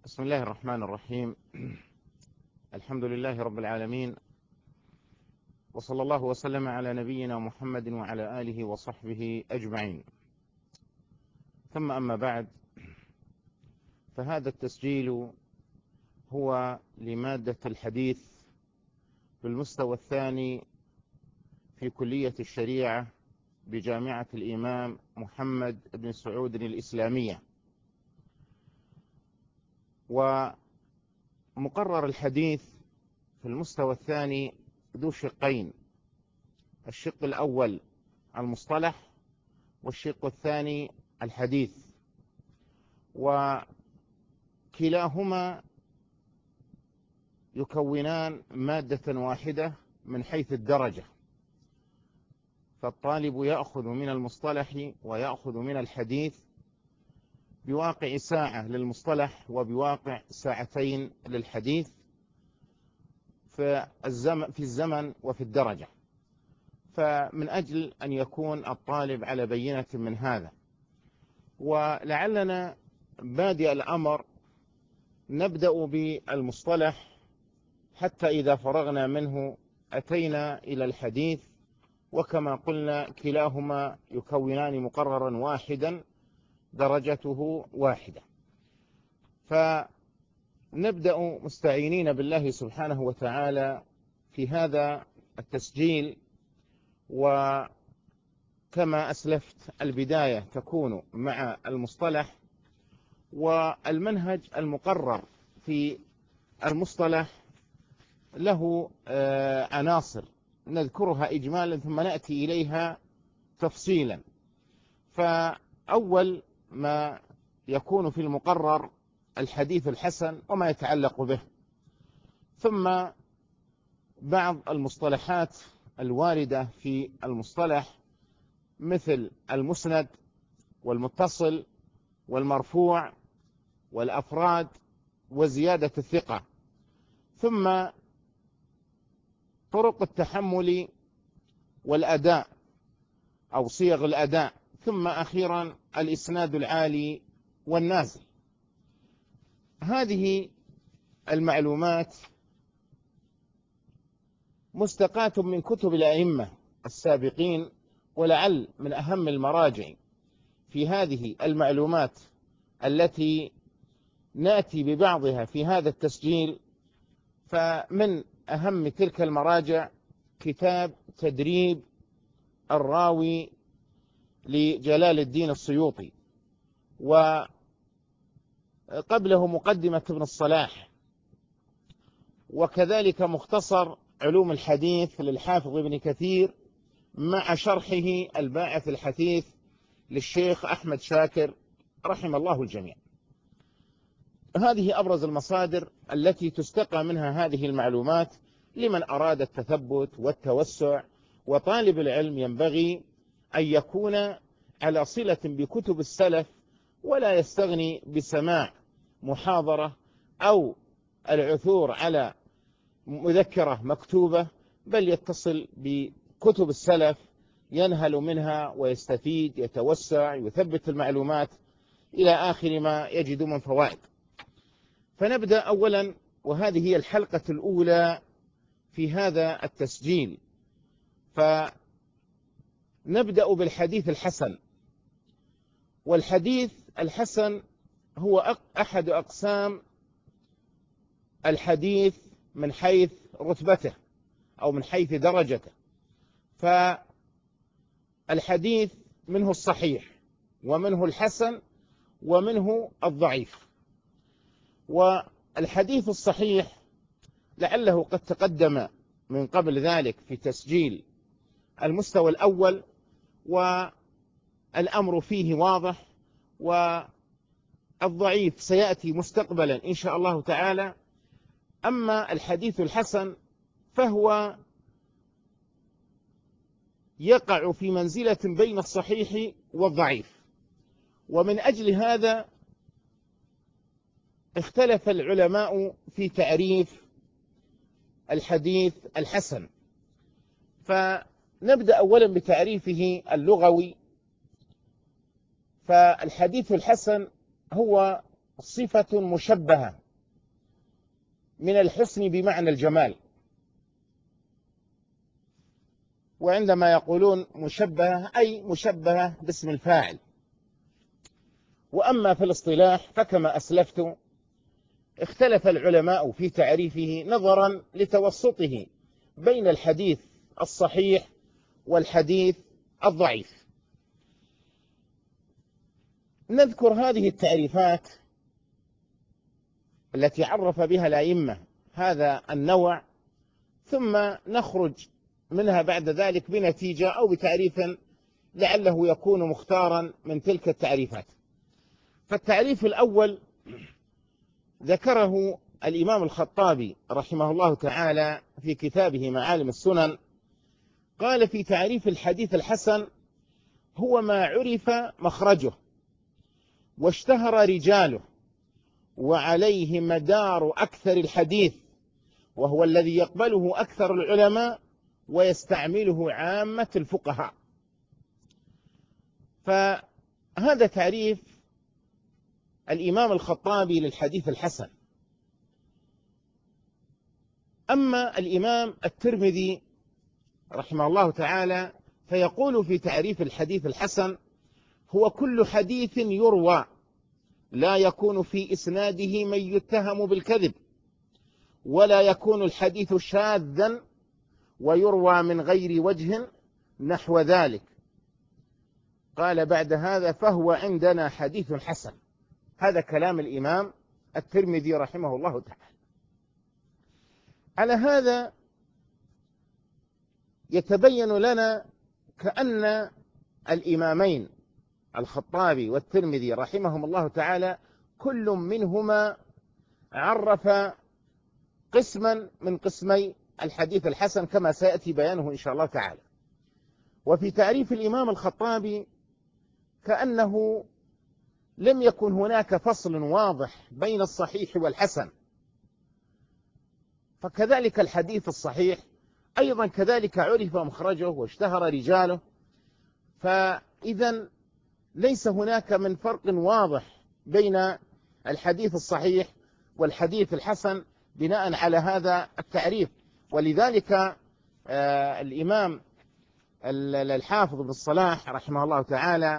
بسم الله الرحمن الرحيم. الحمد لله رب العالمين، وصلى الله وسلم على نبينا محمد وعلى آله وصحبه أجمعين. ثم أما بعد، فهذا التسجيل هو لمادة الحديث بالمستوى الثاني في كلية الشريعة بجامعة الإمام محمد بن سعود الإسلامية. ومقرر الحديث في المستوى الثاني ذو شقين: الشق الأول المصطلح، والشق الثاني الحديث، وكلاهما يكونان مادة واحدة من حيث الدرجة، فالطالب يأخذ من المصطلح ويأخذ من الحديث بواقع ساعة للمصطلح وبواقع ساعتين للحديث في الزمن وفي الدرجة. فمن أجل أن يكون الطالب على بينة من هذا، ولعلنا بادئ الأمر نبدأ بالمصطلح حتى إذا فرغنا منه أتينا إلى الحديث، وكما قلنا كلاهما يكونان مقررا واحدا درجته واحدة. فنبدأ مستعينين بالله سبحانه وتعالى في هذا التسجيل. وكما أسلفت، البداية تكون مع المصطلح، والمنهج المقرر في المصطلح له عناصر نذكرها إجمالا ثم نأتي إليها تفصيلا. فأول ما يكون في المقرر الحديث الحسن وما يتعلق به، ثم بعض المصطلحات الواردة في المصطلح مثل المسند والمتصل والمرفوع والأفراد وزيادة الثقة، ثم طرق التحمل والأداء أو صيغ الأداء، ثم أخيرا الإسناد العالي والنازل. هذه المعلومات مستقاة من كتب الأئمة السابقين، ولعل من أهم المراجع في هذه المعلومات التي نأتي ببعضها في هذا التسجيل، فمن أهم تلك المراجع كتاب تدريب الراوي لجلال الدين السيوطي، وقبله مقدمة ابن الصلاح، وكذلك مختصر علوم الحديث للحافظ ابن كثير مع شرحه الباعث الحثيث للشيخ أحمد شاكر رحم الله الجميع. هذه أبرز المصادر التي تستقى منها هذه المعلومات لمن أراد التثبت والتوسع. وطالب العلم ينبغي أن يكون على صلة بكتب السلف، ولا يستغني بسماع محاضرة أو العثور على مذكرة مكتوبة، بل يتصل بكتب السلف ينهل منها ويستفيد، يتوسع، يثبت المعلومات إلى آخر ما يجد من فوائد. فنبدأ أولا، وهذه هي الحلقة الأولى في هذا التسجيل، فنبدأ بالحديث الحسن. والحديث الحسن هو أحد أقسام الحديث من حيث رتبته أو من حيث درجته. فالحديث منه الصحيح ومنه الحسن ومنه الضعيف. والحديث الصحيح لعله قد تقدم من قبل ذلك في تسجيل المستوى الأول، والأمر فيه واضح، والضعيف سيأتي مستقبلا إن شاء الله تعالى. أما الحديث الحسن فهو يقع في منزلة بين الصحيح والضعيف، ومن أجل هذا اختلف العلماء في تعريف الحديث الحسن. فنبدأ أولا بتعريفه اللغوي. فالحديث الحسن هو صفة مشبهة من الحسن بمعنى الجمال، وعندما يقولون مشبهة أي مشبهة باسم الفاعل. وأما في الاصطلاح فكما أسلفت اختلف العلماء في تعريفه نظرا لتوسطه بين الحديث الصحيح والحديث الضعيف. نذكر هذه التعريفات التي عرف بها الأئمة هذا النوع، ثم نخرج منها بعد ذلك بنتيجة أو بتعريف لعله يكون مختارا من تلك التعريفات. فالتعريف الأول ذكره الإمام الخطابي رحمه الله تعالى في كتابه معالم السنن، قال في تعريف الحديث الحسن: هو ما عرف مخرجه واشتهر رجاله وعليه مدار أكثر الحديث، وهو الذي يقبله أكثر العلماء ويستعمله عامة الفقهاء. فهذا تعريف الإمام الخطابي للحديث الحسن. أما الإمام الترمذي رحمه الله تعالى فيقول في تعريف الحديث الحسن: هو كل حديث يروى لا يكون في إسناده من يتهم بالكذب، ولا يكون الحديث شاذا ويروى من غير وجه نحو ذلك. قال بعد هذا: فهو عندنا حديث حسن. هذا كلام الإمام الترمذي رحمه الله تعالى. على هذا يتبين لنا كأن الإمامين الخطابي والترمذي رحمهم الله تعالى كل منهما عرف قسما من قسمي الحديث الحسن كما سيأتي بيانه إن شاء الله تعالى. وفي تعريف الإمام الخطابي كأنه لم يكن هناك فصل واضح بين الصحيح والحسن، فكذلك الحديث الصحيح أيضا كذلك عرف مخرجه واشتهر رجاله، فإذا ليس هناك من فرق واضح بين الحديث الصحيح والحديث الحسن بناء على هذا التعريف. ولذلك الإمام الحافظ بن الصلاح رحمه الله تعالى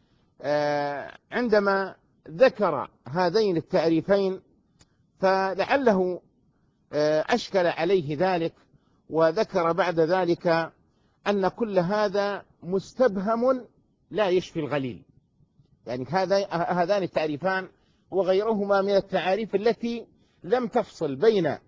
عندما ذكر هذين التعريفين فلعله أشكل عليه ذلك، وذكر بعد ذلك أن كل هذا مستبهم لا يشفي الغليل. يعني هذان التعريفان وغيرهما من التعاريف التي لم تفصل بين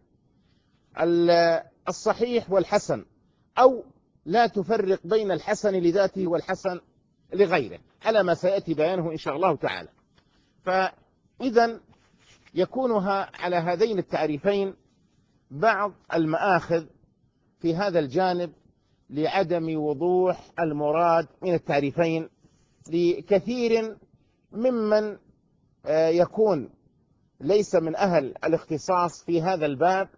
الصحيح والحسن، أو لا تفرق بين الحسن لذاته والحسن لغيره، على ما سيأتي بيانه إن شاء الله تعالى. فإذا يكونها على هذين التعريفين بعض المآخذ في هذا الجانب لعدم وضوح المراد من التعريفين لكثير ممن يكون ليس من أهل الاختصاص في هذا الباب.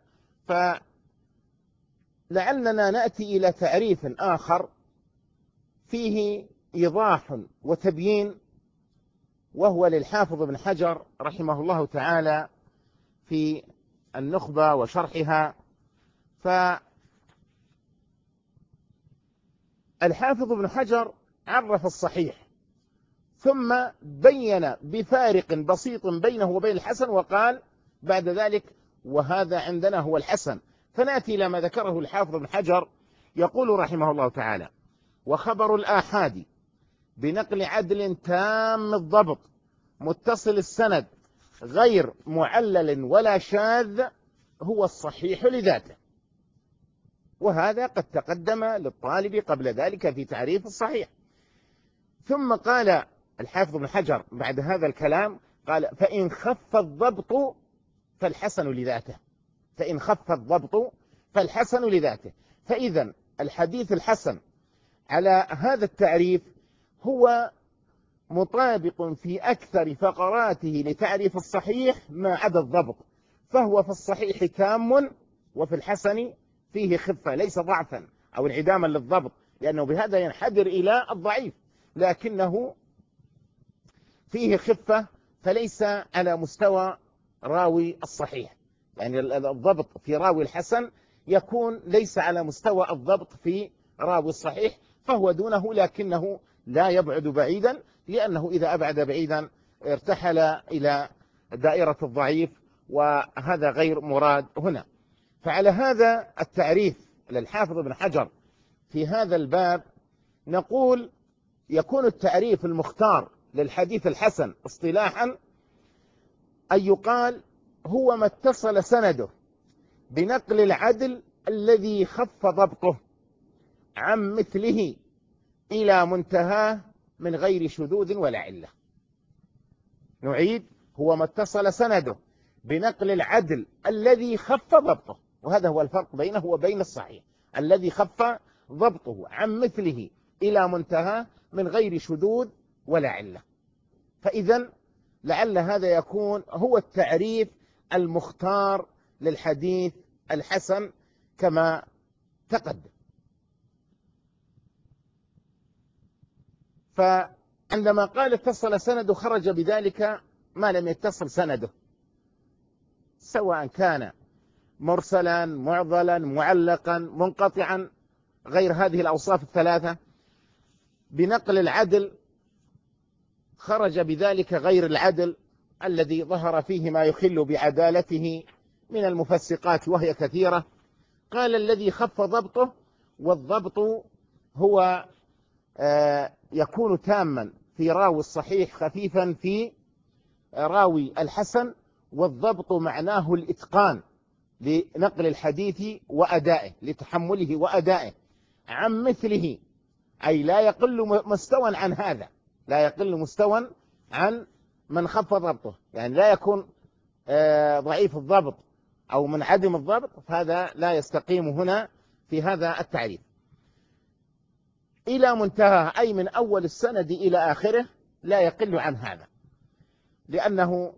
فلعلنا نأتي إلى تعريف آخر فيه إيضاح وتبيين، وهو للحافظ ابن حجر رحمه الله تعالى في النخبة وشرحها. فالحافظ ابن حجر عرف الصحيح ثم بين بفارق بسيط بينه وبين الحسن، وقال بعد ذلك: وهذا عندنا هو الحسن. فنأتي إلى ما ذكره الحافظ ابن حجر، يقول رحمه الله تعالى: وخبر الآحاد بنقل عدل تام الضبط متصل السند غير معلل ولا شاذ هو الصحيح لذاته. وهذا قد تقدم للطالب قبل ذلك في تعريف الصحيح. ثم قال الحافظ ابن حجر بعد هذا الكلام، قال: فإن خف الضبط فالحسن لذاته. فإن خف الضبط فالحسن لذاته. فإذا الحديث الحسن على هذا التعريف هو مطابق في أكثر فقراته لتعريف الصحيح ما عدا الضبط، فهو في الصحيح تام وفي الحسن فيه خفة، ليس ضعفا أو انعداما للضبط، لأنه بهذا ينحدر إلى الضعيف، لكنه فيه خفة فليس على مستوى راوي الصحيح، يعني الضبط في راوي الحسن يكون ليس على مستوى الضبط في راوي الصحيح، فهو دونه، لكنه لا يبعد بعيدا، لأنه إذا أبعد بعيدا ارتحل إلى دائرة الضعيف، وهذا غير مراد هنا. فعلى هذا التعريف للحافظ ابن حجر في هذا الباب نقول يكون التعريف المختار للحديث الحسن اصطلاحا أن يقال هو ما اتصل سنده بنقل العدل الذي خف ضبطه عن مثله إلى منتهاه من غير شذوذ ولا علة. نعيد: هو ما اتصل سنده بنقل العدل الذي خف ضبطه، وهذا هو الفرق بينه وبين الصحيح، الذي خف ضبطه عن مثله إلى منتهاه من غير شذوذ ولا علة. فإذا لعل هذا يكون هو التعريف المختار للحديث الحسن كما تقدم. فعندما قال اتصل سنده خرج بذلك ما لم يتصل سنده، سواء كان مرسلا معضلا معلقا منقطعا، غير هذه الأوصاف الثلاثة. بنقل العدل خرج بذلك غير العدل الذي ظهر فيه ما يخل بعدالته من المفسقات وهي كثيرة. قال الذي خف ضبطه، والضبط هو يكون تاما في راوي الصحيح، خفيفا في راوي الحسن. والضبط معناه الإتقان لنقل الحديث وأدائه، لتحمله وأدائه عن مثله، أي لا يقل مستوى عن هذا، لا يقل مستوى عن من خف ضبطه، يعني لا يكون ضعيف الضبط أو منعدم الضبط، فهذا لا يستقيم هنا في هذا التعريف. إلى منتهى أي من أول السند إلى آخره لا يقل عن هذا، لأنه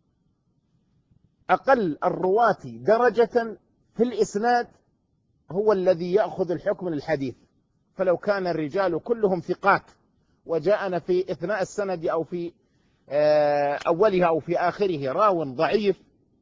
أقل الرواة درجة في الإسناد هو الذي يأخذ الحكم للحديث. فلو كان الرجال كلهم ثقات وجاءنا في إثناء السند أو في أولها أو في آخره راو ضعيف،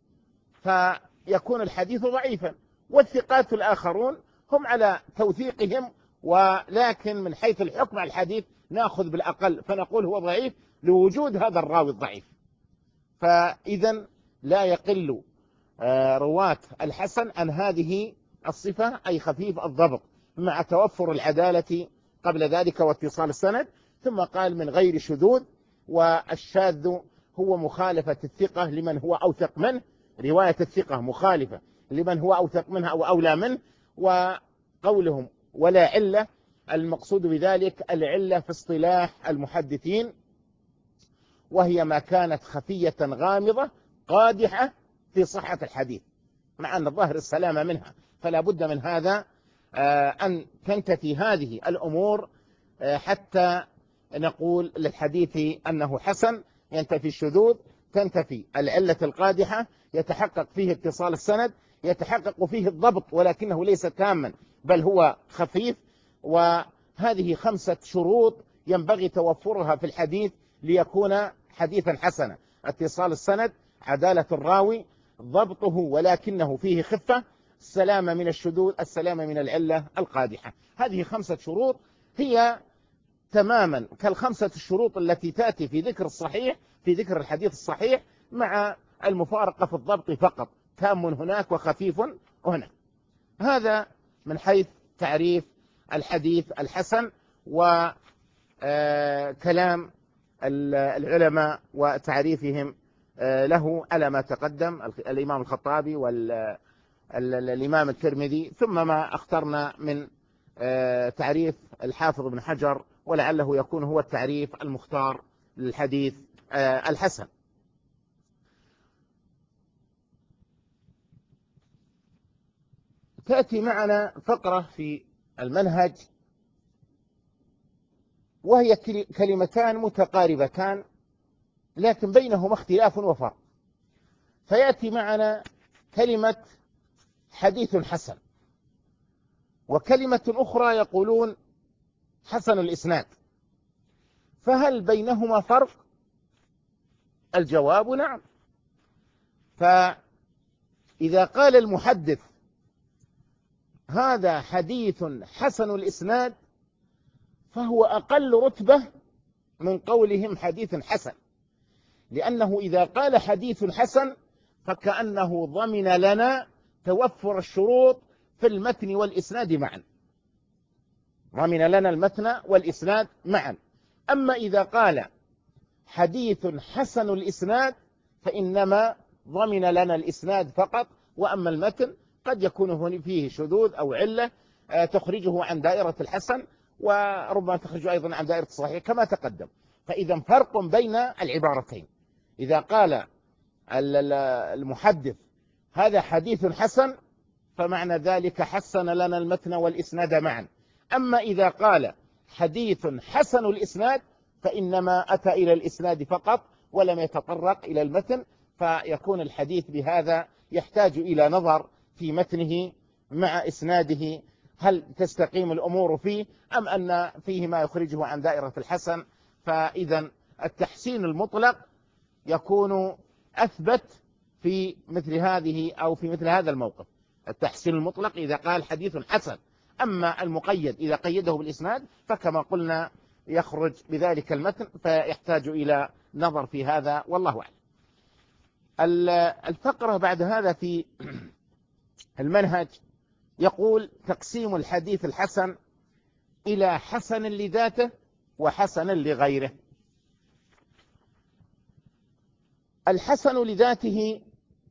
فيكون الحديث ضعيفا، والثقات الآخرون هم على توثيقهم، ولكن من حيث الحكم على الحديث نأخذ بالأقل، فنقول هو ضعيف لوجود هذا الراوي الضعيف. فإذا لا يقل رواة الحسن عن هذه الصفة، أي خفيف الضبط مع توفر العدالة قبل ذلك واتصال السند. ثم قال من غير شذوذ، والشاذ هو مخالفة الثقة لمن هو أوثق منه، رواية الثقة مخالفة لمن هو أوثق منها أو أولى منه. وقولهم ولا علة، المقصود بذلك العلة في اصطلاح المحدثين، وهي ما كانت خفية غامضة قادحة في صحة الحديث، مع أن الظاهر السلامة منها، فلا بد من هذا أن تنتفي هذه الأمور حتى نقول للحديث أنه حسن. ينتفي الشذوذ، تنتفي العلة القادحة، يتحقق فيه اتصال السند، يتحقق فيه الضبط ولكنه ليس تاما بل هو خفيف. وهذه 5 شروط ينبغي توفرها في الحديث ليكون حديثا حسنا: اتصال السند، عدالة الراوي، ضبطه ولكنه فيه خفة، السلامة من الشذوذ، السلامة من العلة القادحة. هذه 5 شروط هي تماما كال5 الشروط التي تأتي في ذكر الصحيح، في ذكر الحديث الصحيح، مع المفارقة في الضبط فقط، تام هناك وخفيف هنا. هذا من حيث تعريف الحديث الحسن وكلام العلماء وتعريفهم له على ما تقدم الإمام الخطابي والإمام الترمذي، ثم ما اخترنا من تعريف الحافظ ابن حجر، ولعله يكون هو التعريف المختار للحديث الحسن. تأتي معنا فقرة في المنهج وهي كلمتان متقاربتان لكن بينهما اختلاف وفرق. فيأتي معنا كلمة حديث حسن، وكلمة أخرى يقولون حسن الإسناد. فهل بينهما فرق الجواب نعم. فإذا قال المحدث هذا حديث حسن الإسناد فهو أقل رتبة من قولهم حديث حسن، لأنه إذا قال حديث حسن فكأنه ضمن لنا توفر الشروط في المتن والإسناد معا، ضمن لنا المتن والإسناد معا. أما إذا قال حديث حسن الإسناد فإنما ضمن لنا الإسناد فقط، وأما المتن قد يكون فيه شذوذ أو علة تخرجه عن دائرة الحسن، وربما تخرجه أيضا عن دائرة الصحيح كما تقدم. فإذا فرق بين العبارتين، إذا قال المحدث هذا حديث حسن فمعنى ذلك حسن لنا المتن والإسناد معا. أما إذا قال حديث حسن الإسناد فإنما أتى إلى الإسناد فقط ولم يتطرق إلى المتن، فيكون الحديث بهذا يحتاج إلى نظر في متنه مع إسناده، هل تستقيم الأمور فيه أم أن فيه ما يخرجه عن دائرة الحسن. فإذا التحسين المطلق يكون أثبت في مثل هذه أو في مثل هذا الموقف، التحسين المطلق إذا قال حديث حسن. أما المقيد إذا قيده بالإسناد فكما قلنا يخرج بذلك المتن، فيحتاج إلى نظر في هذا والله أعلم. الفقرة بعد هذا في المنهج يقول تقسيم الحديث الحسن إلى حسن لذاته وحسن لغيره. الحسن لذاته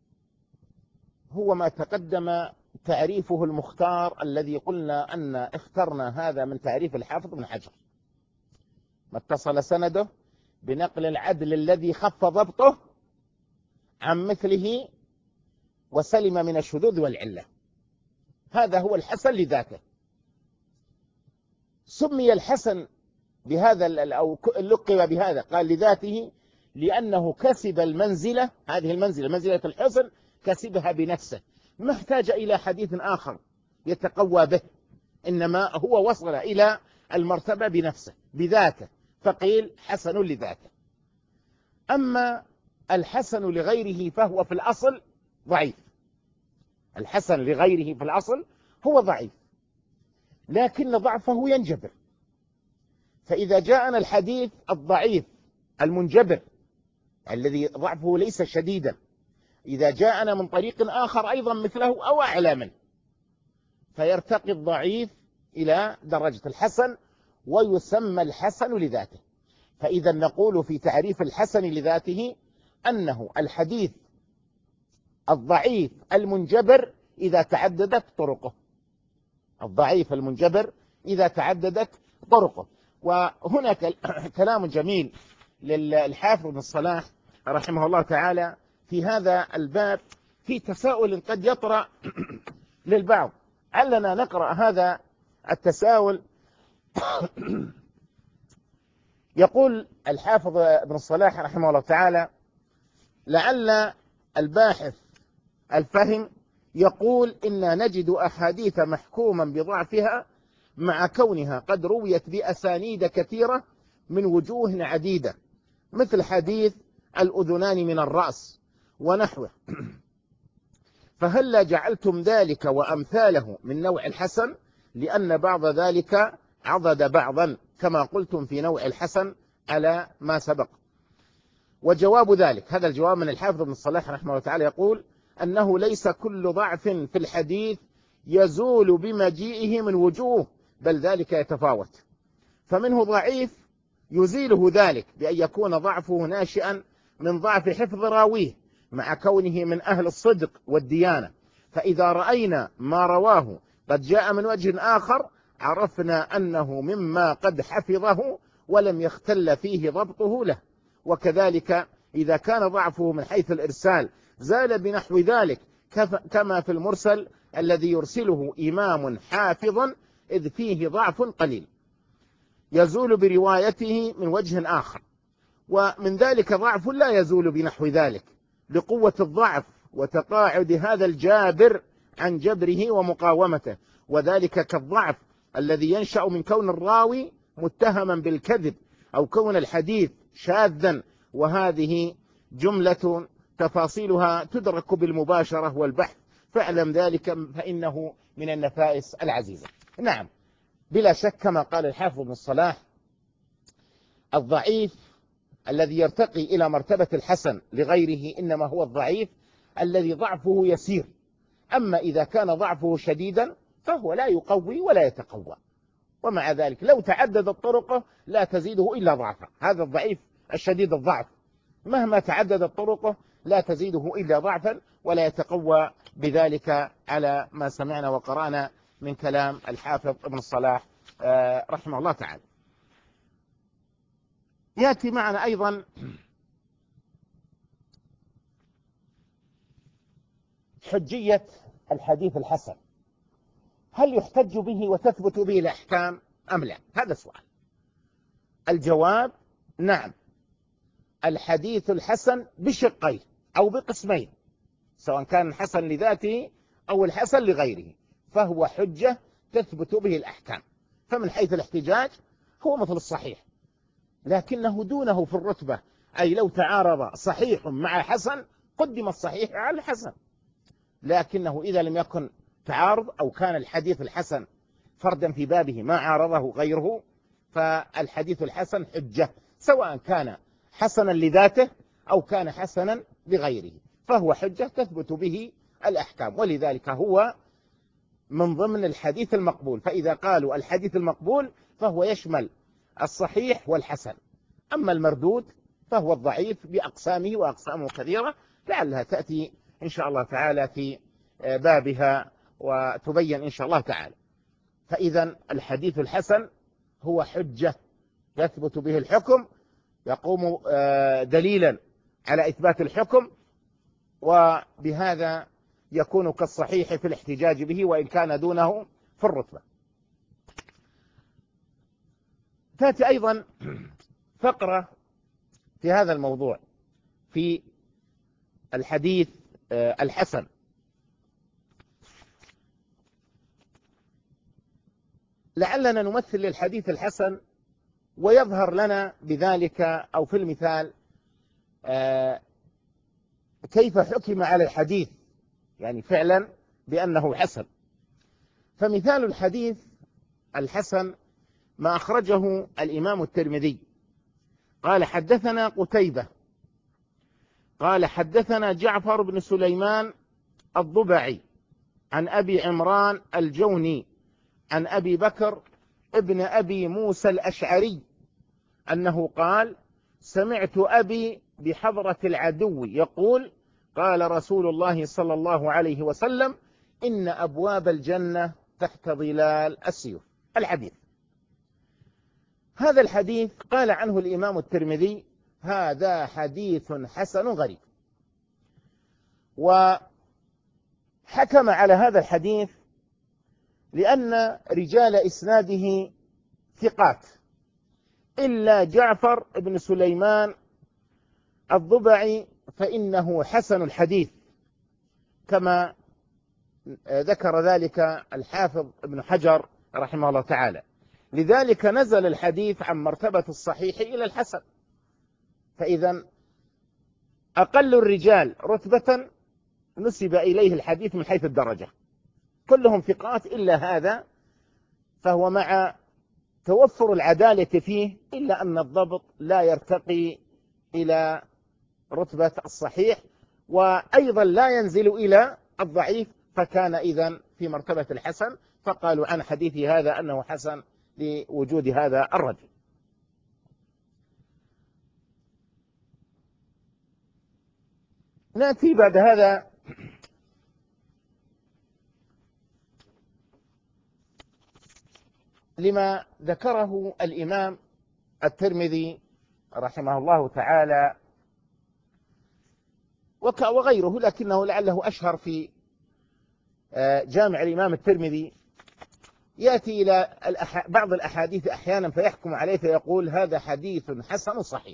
هو ما تقدم تعريفه المختار الذي قلنا أن اخترنا هذا من تعريف الحافظ بن حجر، ما اتصل سنده بنقل العدل الذي خف ضبطه عن مثله وسلم من الشذوذ والعلة، هذا هو الحسن لذاته. سمي الحسن بهذا أو لقب بهذا، قال لذاته لأنه كسب المنزلة، هذه المنزلة منزلة الحسن كسبها بنفسه، ما احتاج إلى حديث آخر يتقوى به، إنما هو وصل إلى المرتبة بنفسه بذاته، فقيل حسن لذاته. أما الحسن لغيره فهو في الأصل ضعيف، الحسن لغيره في الأصل هو ضعيف لكن ضعفه ينجبر. فإذا جاءنا الحديث الضعيف المنجبر الذي ضعفه ليس شديدا، إذا جاءنا من طريق آخر أيضا مثله أو أعلى منه فيرتقي الضعيف إلى درجة الحسن ويسمى الحسن لذاته. فإذا نقول في تعريف الحسن لذاته أنه الحديث الضعيف المنجبر إذا تعددت طرقه، الضعيف المنجبر إذا تعددت طرقه. وهناك كلام جميل للحافظ بن الصلاح رحمه الله تعالى في هذا الباب، في تساؤل قد يطرأ للبعض، علنا نقرأ هذا التساؤل. يقول الحافظ بن الصلاح رحمه الله تعالى: لعل الباحث الفهم يقول إن نجد أحاديث محكوما بضعفها مع كونها قد رويت بأسانيد كثيرة من وجوه عديدة، مثل حديث الأذنان من الرأس ونحوه، فهل جعلتم ذلك وأمثاله من نوع الحسن، لأن بعض ذلك عضد بعضا كما قلتم في نوع الحسن على ما سبق؟ وجواب ذلك، هذا الجواب من الحافظ بن الصلاح رحمه الله تعالى، يقول أنه ليس كل ضعف في الحديث يزول بمجيئه من وجوه، بل ذلك يتفاوت، فمنه ضعيف يزيله ذلك بأن يكون ضعفه ناشئا من ضعف حفظ راويه مع كونه من أهل الصدق والديانة، فإذا رأينا ما رواه قد جاء من وجه آخر عرفنا أنه مما قد حفظه ولم يختل فيه ضبطه له. وكذلك إذا كان ضعفه من حيث الإرسال زال بنحو ذلك، كما في المرسل الذي يرسله إمام حافظ إذ فيه ضعف قليل يزول بروايته من وجه آخر، ومن ذلك ضعف لا يزول بنحو ذلك لقوة الضعف وتقاعد هذا الجابر عن جبره ومقاومته، وذلك كالضعف الذي ينشأ من كون الراوي متهما بالكذب أو كون الحديث شاذا، وهذه جملة تفاصيلها تدرك بالمباشرة والبحث، فاعلم ذلك فإنه من النفائس العزيزة. نعم، بلا شك كما قال الحافظ بن الصلاح: الضعيف الذي يرتقي إلى مرتبة الحسن لغيره إنما هو الضعيف الذي ضعفه يسير، أما إذا كان ضعفه شديدا فهو لا يقوي ولا يتقوى، ومع ذلك لو تعددت طرقه لا تزيده إلا ضعفا. هذا الضعيف الشديد الضعف مهما تعددت طرقه لا تزيده إلا ضعفا ولا يتقوى بذلك، على ما سمعنا وقرأنا من كلام الحافظ ابن الصلاح رحمه الله تعالى. يأتي معنا أيضا حجية الحديث الحسن، هل يحتج به وتثبت به الأحكام أم لا؟ هذا سؤال. الجواب: نعم، الحديث الحسن بشقين أو بقسمين، سواء كان الحسن لذاته أو الحسن لغيره، فهو حجة تثبت به الأحكام. فمن حيث الاحتجاج هو مثل الصحيح، لكنه دونه في الرتبة، أي لو تعارض صحيح مع حسن قدم الصحيح على الحسن، لكنه إذا لم يكن تعارض أو كان الحديث الحسن فردا في بابه ما عارضه غيره، فالحديث الحسن حجة، سواء كان حسنا لذاته أو كان حسنا لغيره، فهو حجة تثبت به الأحكام، ولذلك هو من ضمن الحديث المقبول. فإذا قالوا الحديث المقبول فهو يشمل الصحيح والحسن، أما المردود فهو الضعيف بأقسامه، وأقسامه كثيرة لعلها تأتي إن شاء الله تعالى في بابها وتبين إن شاء الله تعالى. فإذا الحديث الحسن هو حجة يثبت به الحكم، يقوم دليلا على إثبات الحكم، وبهذا يكون كالصحيح في الاحتجاج به وإن كان دونه في الرتبة. تأتي أيضا فقرة في هذا الموضوع في الحديث الحسن، لعلنا نمثل للحديث الحسن ويظهر لنا بذلك أو في المثال كيف حكم على الحديث، يعني فعلا بأنه حسن. فمثال الحديث الحسن ما أخرجه الإمام الترمذي قال: حدثنا قتيبة قال حدثنا جعفر بن سليمان الضبعي عن أبي عمران الجوني عن أبي بكر ابن أبي موسى الأشعري أنه قال: سمعت أبي بحضرة العدو يقول: قال رسول الله صلى الله عليه وسلم: إن أبواب الجنة تحت ظلال السيوف. الحديث هذا الحديث قال عنه الإمام الترمذي: هذا حديث حسن غريب، وحكم على هذا الحديث لأن رجال إسناده ثقات إلا جعفر بن سليمان الضبعي فإنه حسن الحديث، كما ذكر ذلك الحافظ ابن حجر رحمه الله تعالى. لذلك نزل الحديث عن مرتبة الصحيح إلى الحسن، فإذا أقل الرجال رتبة نسب إليه الحديث من حيث الدرجة، كلهم ثقات إلا هذا، فهو مع توفر العدالة فيه إلا أن الضبط لا يرتقي إلى رتبة الصحيح، وأيضا لا ينزل إلى الضعيف، فكان إذن في مرتبة الحسن، فقالوا عن حديث هذا أنه حسن لوجود هذا الرجل. نأتي بعد هذا لما ذكره الإمام الترمذي رحمه الله تعالى وغيره، لكنه لعله أشهر في جامع الإمام الترمذي. يأتي إلى بعض الأحاديث أحيانا فيحكم عليه فيقول: هذا حديث حسن صحيح.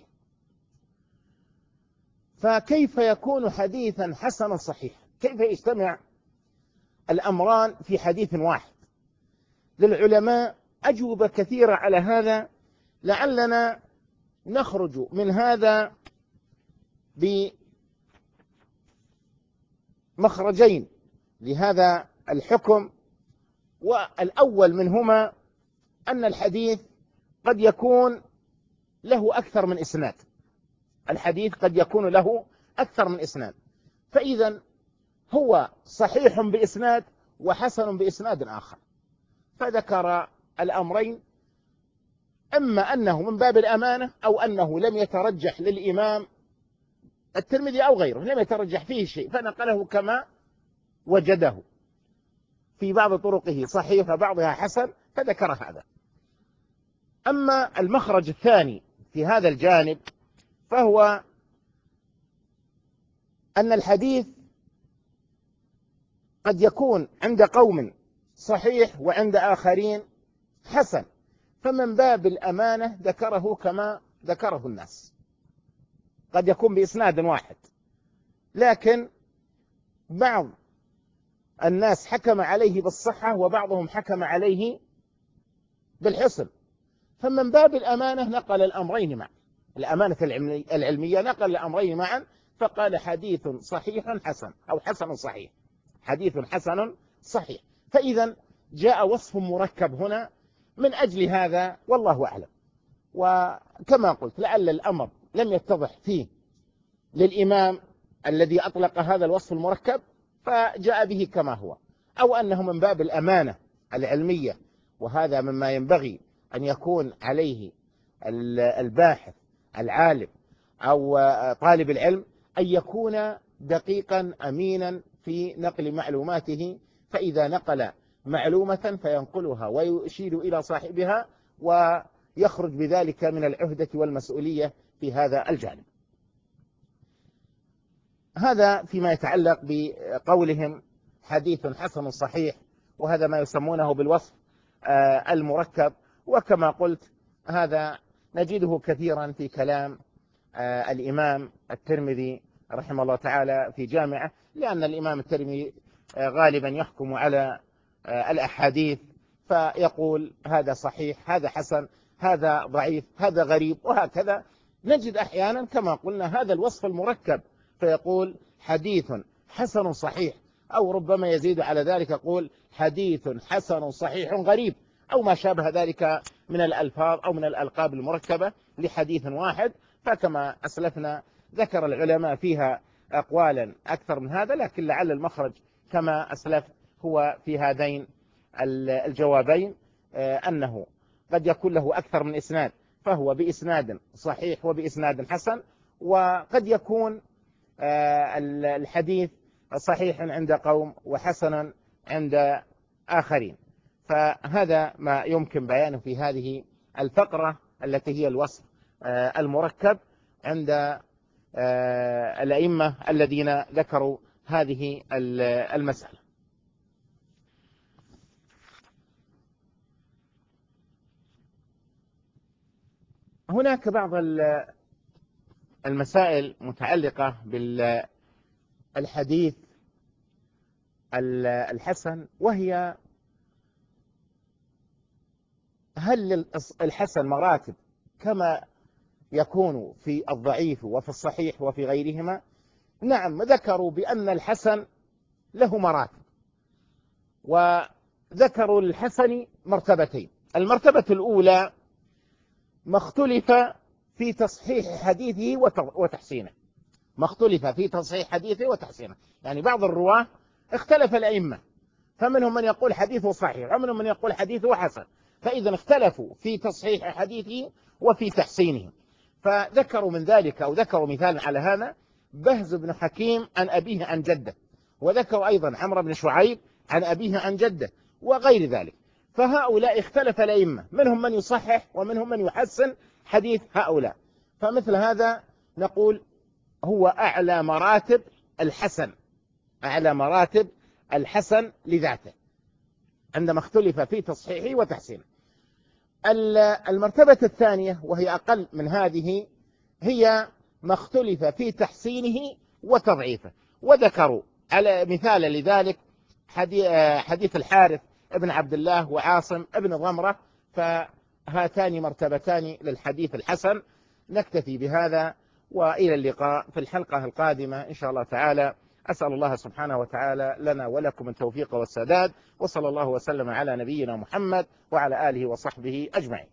فكيف يكون حديثا حسنا صحيح؟ كيف يجتمع الأمران في حديث واحد؟ للعلماء أجوبة كثيرة على هذا، لعلنا نخرج من هذا بمخرجين لهذا الحكم، والأول منهما أن الحديث قد يكون له أكثر من إسناد. الحديث قد يكون له أكثر من إسناد، فإذا هو صحيح بإسناد وحسن بإسناد آخر. فذكر الأمرين، أما أنه من باب الأمانة أو أنه لم يترجح للإمام الترمذي أو غيره، لم يترجح فيه شيء فنقله كما وجده، في بعض طرقه صحيح وبعضها حسن، فذكر هذا. أما المخرج الثاني في هذا الجانب فهو أن الحديث قد يكون عند قوم صحيح وعند آخرين حسن، فمن باب الأمانة ذكره كما ذكره الناس. قد يكون بإسناد واحد، لكن بعض الناس حكم عليه بالصحة وبعضهم حكم عليه بالحسن، فمن باب الأمانة نقل الأمرين معا، الأمانة العلمية نقل الأمرين معا، فقال حديث صحيح حسن أو حسن صحيح، حديث حسن صحيح. فإذا جاء وصف مركب هنا من أجل هذا، والله أعلم. وكما قلت لعل الأمر لم يتضح فيه للإمام الذي أطلق هذا الوصف المركب فجاء به كما هو، أو أنه من باب الأمانة العلمية، وهذا مما ينبغي أن يكون عليه الباحث العالم أو طالب العلم، أن يكون دقيقا أمينا في نقل معلوماته، فإذا نقل معلومة فينقلها ويشير إلى صاحبها ويخرج بذلك من العهدة والمسؤولية في هذا الجانب. هذا فيما يتعلق بقولهم حديث حسن صحيح، وهذا ما يسمونه بالوصف المركب. وكما قلت هذا نجده كثيرا في كلام الإمام الترمذي رحمه الله تعالى في جامعه، لأن الإمام الترمذي غالبا يحكم على الأحاديث فيقول هذا صحيح، هذا حسن، هذا ضعيف، هذا غريب، وهكذا. نجد أحيانا كما قلنا هذا الوصف المركب، فيقول حديث حسن صحيح، أو ربما يزيد على ذلك يقول حديث حسن صحيح غريب، أو ما شابه ذلك من الألفاظ أو من الألقاب المركبة لحديث واحد. فكما أسلفنا ذكر العلماء فيها أقوالا أكثر من هذا، لكن لعل المخرج كما أسلف هو في هذين الجوابين، أنه قد يكون له أكثر من إسناد فهو بإسناد صحيح وبإسناد حسن، وقد يكون الحديث صحيح عند قوم وحسن عند آخرين. فهذا ما يمكن بيانه في هذه الفقرة التي هي الوصف المركب عند الأئمة الذين ذكروا هذه المسألة. هناك بعض المسائل متعلقة بالحديث الحسن، وهي هل الحسن مراتب كما يكون في الضعيف وفي الصحيح وفي غيرهما؟ نعم، ذكروا بأن الحسن له مراتب، وذكروا للحسن مرتبتين. المرتبة الأولى ما اختلف في تصحيح حديثه وتحسينه، ما اختلف في تصحيح حديثه وتحسينه، يعني بعض الرواة اختلف الأئمة، فمنهم من يقول حديثه صحيح ومنهم من يقول حديثه حسن، فإذا اختلفوا في تصحيح حديثه وفي تحسينه. فذكروا من ذلك، أو ذكروا مثال على هذا بهز بن حكيم عن أبيه عن جده، وذكروا أيضا عمرو بن شعيب عن أبيه عن جده وغير ذلك. فهؤلاء اختلف الأئمة، منهم من يصحح ومنهم من يحسن حديث هؤلاء. فمثل هذا نقول هو أعلى مراتب الحسن، أعلى مراتب الحسن لذاته عندما اختلف في تصحيحه وتحسينه. المرتبة الثانية وهي أقل من هذه هي ما اختلف في تحسينه وتضعيفه، وذكروا على مثال لذلك حديث الحارث ابن عبد الله وعاصم ابن ضمرة، فهاتان مرتبتان للحديث الحسن. نكتفي بهذا، وإلى اللقاء في الحلقة القادمة إن شاء الله تعالى. أسأل الله سبحانه وتعالى لنا ولكم التوفيق والسداد، وصلى الله وسلم على نبينا محمد وعلى آله وصحبه أجمعين.